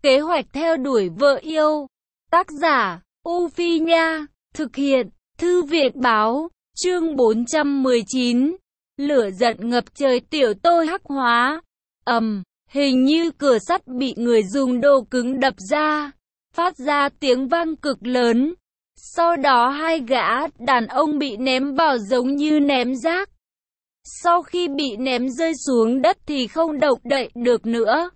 Kế hoạch theo đuổi vợ yêu. Tác giả, U Phi Nha. Thực hiện, Thư viện Báo. Chương 419. Lửa giận ngập trời, Tiểu Tô hắc hóa. Hình như cửa sắt bị người dùng đồ cứng đập ra, phát ra tiếng vang cực lớn. Sau đó hai gã đàn ông bị ném vào giống như ném rác. Sau khi bị ném rơi xuống đất thì không động đậy được nữa.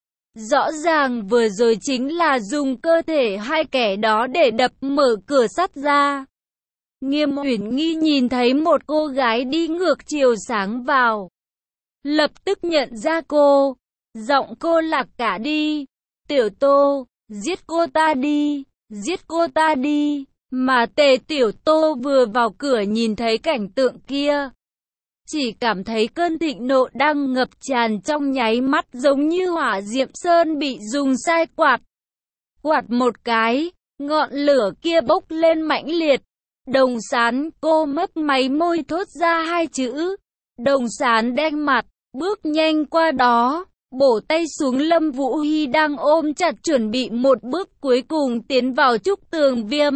Rõ ràng vừa rồi chính là dùng cơ thể hai kẻ đó để đập mở cửa sắt ra. Nghiêm Uyển Nghi nhìn thấy một cô gái đi ngược chiều sáng vào, lập tức nhận ra cô. Giọng cô lạc cả đi. Tiểu Tô, giết cô ta đi, giết cô ta đi. Mà Tề Tiểu Tô vừa vào cửa nhìn thấy cảnh tượng kia, chỉ cảm thấy cơn thịnh nộ đang ngập tràn trong nháy mắt, giống như hỏa diệm sơn bị dùng sai quạt. Quạt một cái, ngọn lửa kia bốc lên mãnh liệt. Đồng Sán, cô mấp máy môi thốt ra hai chữ. Đồng Sán đen mặt, bước nhanh qua đó, bổ tay xuống Lâm Vũ Hi đang ôm chặt, chuẩn bị một bước cuối cùng tiến vào trúc tường viêm.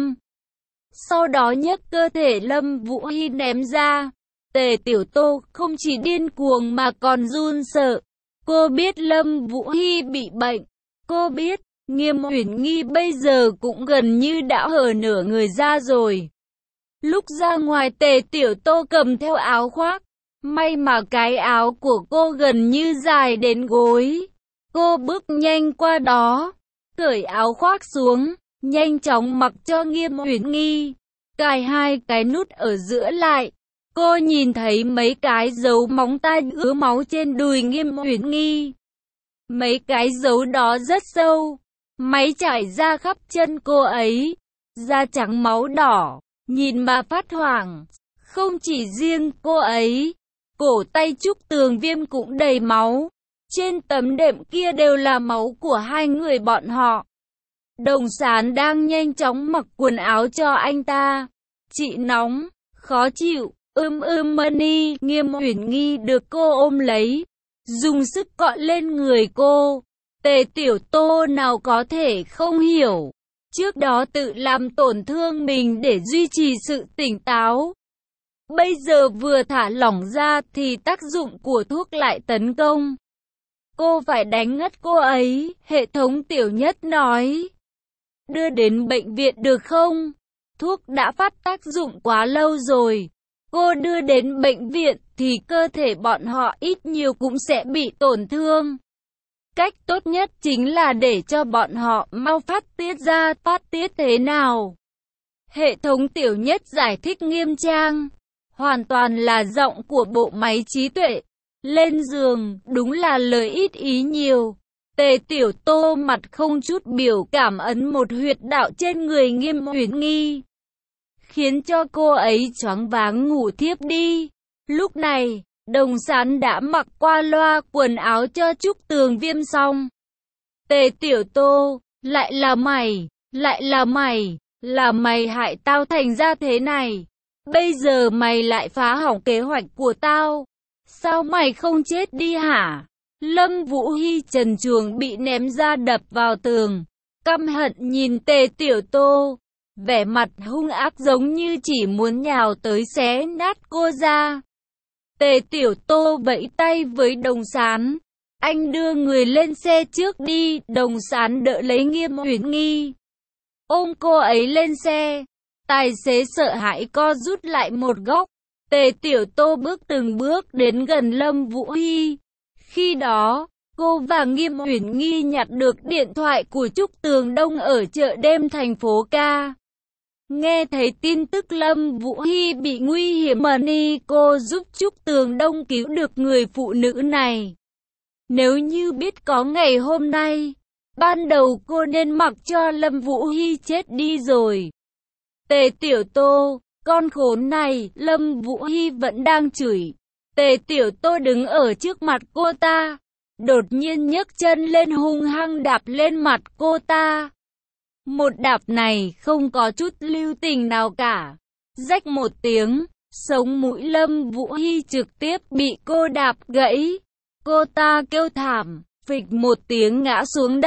Sau đó nhấc cơ thể Lâm Vũ Hi ném ra. Tề Tiểu Tô không chỉ điên cuồng mà còn run sợ. Cô biết Lâm Vũ Hi bị bệnh. Cô biết Nghiêm Uyển Nghi bây giờ cũng gần như đã hở nửa người ra rồi. Lúc ra ngoài Tề Tiểu Tô cầm theo áo khoác. May mà cái áo của cô gần như dài đến gối. Cô bước nhanh qua đó, cởi áo khoác xuống, nhanh chóng mặc cho Nghiêm Uyển Nghi, cài hai cái nút ở giữa lại. Cô nhìn thấy mấy cái dấu móng tay ứa máu trên đùi Nghiêm Uyển Nghi. Mấy cái dấu đó rất sâu, máy chảy ra khắp chân cô ấy, da trắng máu đỏ, nhìn mà phát hoảng. Không chỉ riêng cô ấy, cổ tay trúc tường viêm cũng đầy máu. Trên tấm đệm kia đều là máu của hai người bọn họ. Đồng Sán đang nhanh chóng mặc quần áo cho anh ta. Chị nóng, khó chịu, Mani. Nghiêm Uyển Nghi được cô ôm lấy, dùng sức cọ lên người cô. Tề Tiểu Tô nào có thể không hiểu. Trước đó tự làm tổn thương mình để duy trì sự tỉnh táo. Bây giờ vừa thả lỏng ra thì tác dụng của thuốc lại tấn công. Cô phải đánh ngất cô ấy. Hệ thống Tiểu Nhất nói. Đưa đến bệnh viện được không? Thuốc đã phát tác dụng quá lâu rồi. Cô đưa đến bệnh viện thì cơ thể bọn họ ít nhiều cũng sẽ bị tổn thương. Cách tốt nhất chính là để cho bọn họ mau phát tiết ra. Phát tiết thế nào? Hệ thống Tiểu Nhất giải thích nghiêm trang. Hoàn toàn là giọng của bộ máy trí tuệ. Lên giường, đúng là lời ít ý nhiều. Tề Tiểu Tô mặt không chút biểu cảm ấn một huyệt đạo trên người Nghiêm Uyển Nghi, khiến cho cô ấy choáng váng ngủ thiếp đi. Lúc này, Đồng Sán đã mặc qua loa quần áo cho trúc tường viêm xong. Tề Tiểu Tô, lại là mày, là mày hại tao thành ra thế này. Bây giờ mày lại phá hỏng kế hoạch của tao. Sao mày không chết đi hả? Lâm Vũ Hi trần truồng bị ném ra đập vào tường, căm hận nhìn Tề Tiểu Tô, vẻ mặt hung ác giống như chỉ muốn nhào tới xé nát cô ra. Tề Tiểu Tô vẫy tay với Đồng Sán. Anh đưa người lên xe trước đi. Đồng Sán đỡ lấy Nghiêm Uyển Nghi, ôm cô ấy lên xe. Tài xế sợ hãi co rút lại một góc. Tề Tiểu Tô bước từng bước đến gần Lâm Vũ Hi. Khi đó, cô và Nghiêm Uyển Nghi nhặt được điện thoại của Trúc Tường Đông ở chợ đêm thành phố Ca. Nghe thấy tin tức Lâm Vũ Hi bị nguy hiểm, Mani cô giúp Trúc Tường Đông cứu được người phụ nữ này. Nếu như biết có ngày hôm nay, ban đầu cô nên mặc cho Lâm Vũ Hi chết đi rồi. Tề Tiểu Tô, con khốn này, Lâm Vũ Hi vẫn đang chửi. Tề Tiểu Tô đứng ở trước mặt cô ta, đột nhiên nhấc chân lên hung hăng đạp lên mặt cô ta. Một đạp này không có chút lưu tình nào cả. Rách một tiếng, sống mũi Lâm Vũ Hi trực tiếp bị cô đạp gãy. Cô ta kêu thảm, phịch một tiếng ngã xuống đất.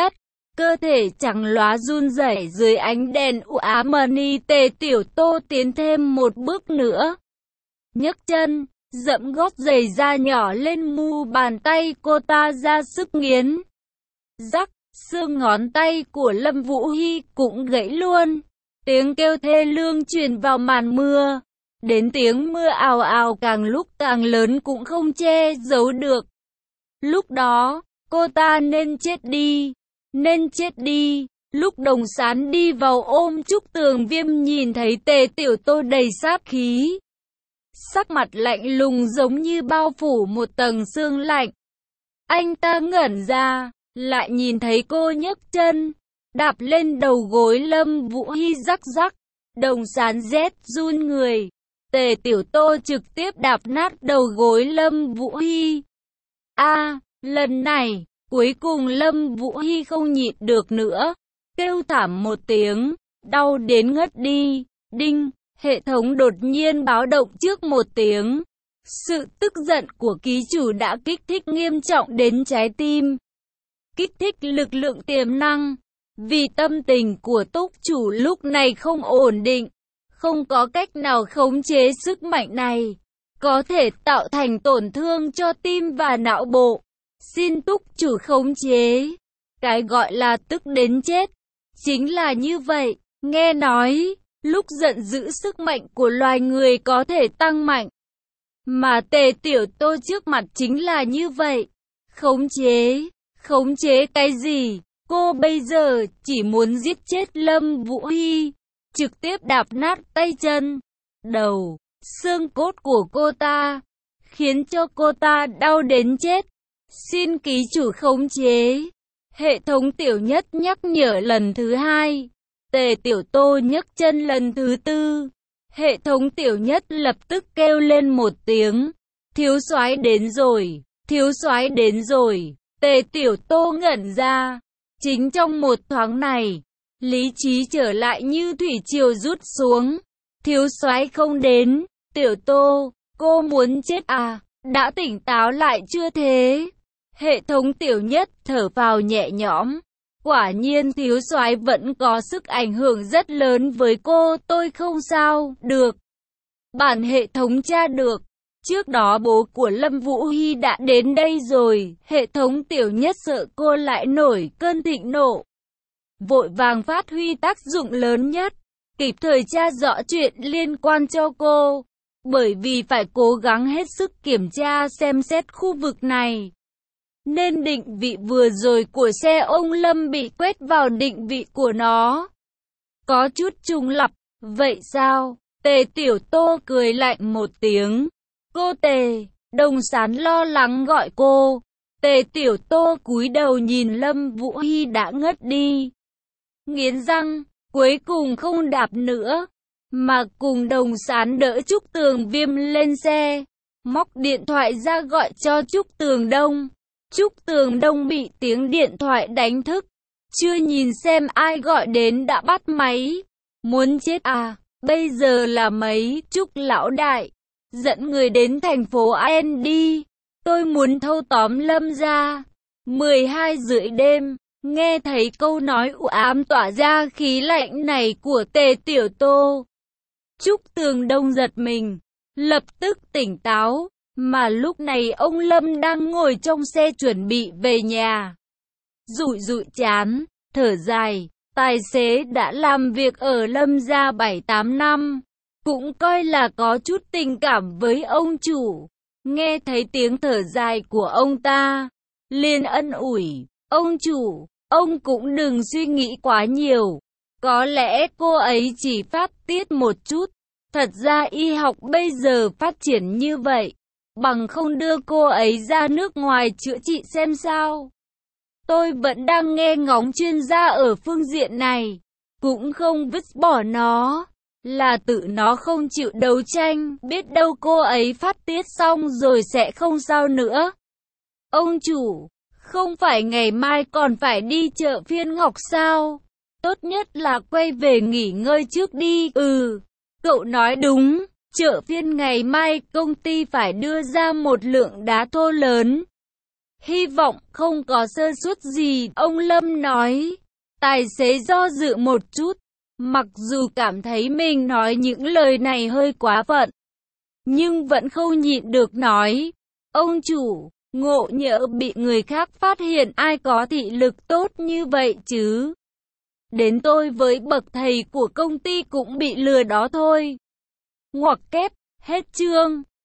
Cơ thể trắng lóa run rẩy dưới ánh đèn u ám mờ ni. Tề Tiểu Tô tiến thêm một bước nữa, nhấc chân, dẫm gót giày da nhỏ lên mu bàn tay cô ta ra sức nghiến. Rắc, xương ngón tay của Lâm Vũ Hy cũng gãy luôn. Tiếng kêu thê lương truyền vào màn mưa. Đến tiếng mưa ào ào càng lúc càng lớn cũng không che giấu được. Lúc đó, cô ta nên chết đi. Nên chết đi. Lúc Đồng Sán đi vào ôm Trúc Tường Viêm nhìn thấy Tề Tiểu Tô đầy sát khí. Sắc mặt lạnh lùng giống như bao phủ một tầng sương lạnh. Anh ta ngẩn ra, lại nhìn thấy cô nhấc chân, đạp lên đầu gối Lâm Vũ Hy rắc rắc. Đồng Sán rét run người. Tề Tiểu Tô trực tiếp đạp nát đầu gối Lâm Vũ Hy. Lần này, cuối cùng Lâm Vũ Hy không nhịn được nữa, kêu thảm một tiếng, đau đến ngất đi. Đinh, hệ thống đột nhiên báo động trước một tiếng. Sự tức giận của ký chủ đã kích thích nghiêm trọng đến trái tim, kích thích lực lượng tiềm năng. Vì tâm tình của túc chủ lúc này không ổn định, không có cách nào khống chế sức mạnh này, có thể tạo thành tổn thương cho tim và não bộ. Xin túc chủ khống chế. Cái gọi là tức đến chết, chính là như vậy. Nghe nói, lúc giận dữ sức mạnh của loài người có thể tăng mạnh. Mà Tề Tiểu Tô trước mặt chính là như vậy. Khống chế cái gì? Cô bây giờ chỉ muốn giết chết Lâm Vũ Hy, trực tiếp đạp nát tay chân, đầu, xương cốt của cô ta, khiến cho cô ta đau đến chết. Xin ký chủ khống chế. Hệ thống Tiểu Nhất nhắc nhở lần thứ hai. Tề Tiểu Tô nhấc chân lần thứ tư. Hệ thống Tiểu Nhất lập tức kêu lên một tiếng. Thiếu soái đến rồi, thiếu soái đến rồi. Tề Tiểu Tô ngẩn ra. Chính trong một thoáng này, lý trí trở lại như thủy triều rút xuống. Thiếu soái không đến. Tiểu Tô, cô muốn chết à? Đã tỉnh táo lại chưa thế? Hệ thống Tiểu Nhất thở phào nhẹ nhõm. Quả nhiên thiếu soái vẫn có sức ảnh hưởng rất lớn với cô. Tôi không sao, được. Bản hệ thống tra được. Trước đó bố của Lâm Vũ Hy đã đến đây rồi. Hệ thống Tiểu Nhất sợ cô lại nổi cơn thịnh nộ, vội vàng phát huy tác dụng lớn nhất, kịp thời tra rõ chuyện liên quan cho cô. Bởi vì phải cố gắng hết sức kiểm tra xem xét khu vực này, nên định vị vừa rồi của xe ông Lâm bị quét vào định vị của nó có chút trùng lặp. Vậy sao? Tề Tiểu Tô cười lạnh một tiếng. Cô Tề, Đồng Sán lo lắng gọi cô. Tề Tiểu Tô cúi đầu nhìn Lâm Vũ Hy đã ngất đi, nghiến răng, cuối cùng không đạp nữa, mà cùng Đồng Sán đỡ Trúc Tường Viêm lên xe, móc điện thoại ra gọi cho Trúc Tường Đông. Trúc Tường Đông bị tiếng điện thoại đánh thức, chưa nhìn xem ai gọi đến đã bắt máy. Muốn chết à? Bây giờ là mấy? Trúc lão đại, dẫn người đến thành phố An đi. Tôi muốn thâu tóm Lâm gia. 12:30 đêm, nghe thấy câu nói u ám tỏa ra khí lạnh này của Tề Tiểu Tô, Trúc Tường Đông giật mình, lập tức tỉnh táo. Mà lúc này ông Lâm đang ngồi trong xe chuẩn bị về nhà, dụi dụi trán, thở dài. Tài xế đã làm việc ở Lâm gia 7-8 năm, cũng coi là có chút tình cảm với ông chủ. Nghe thấy tiếng thở dài của ông ta, liền ân ủi. Ông chủ, ông cũng đừng suy nghĩ quá nhiều. Có lẽ cô ấy chỉ phát tiết một chút. Thật ra y học bây giờ phát triển như vậy, bằng không đưa cô ấy ra nước ngoài chữa trị xem sao. Tôi vẫn đang nghe ngóng chuyên gia ở phương diện này, cũng không vứt bỏ nó, là tự nó không chịu đấu tranh, biết đâu cô ấy phát tiết xong rồi sẽ không sao nữa. Ông chủ, không phải ngày mai còn phải đi chợ Phiên Ngọc sao? Tốt nhất là quay về nghỉ ngơi trước đi. Cậu nói đúng, chợ phiên ngày mai công ty phải đưa ra một lượng đá thô lớn. Hy vọng không có sơ suất gì, ông Lâm nói. Tài xế do dự một chút, mặc dù cảm thấy mình nói những lời này hơi quá phận, nhưng vẫn không nhịn được nói, ông chủ, ngộ nhỡ bị người khác phát hiện ai có thị lực tốt như vậy chứ. Đến tôi với bậc thầy của công ty cũng bị lừa đó thôi. Ngoặc kép, hết chương.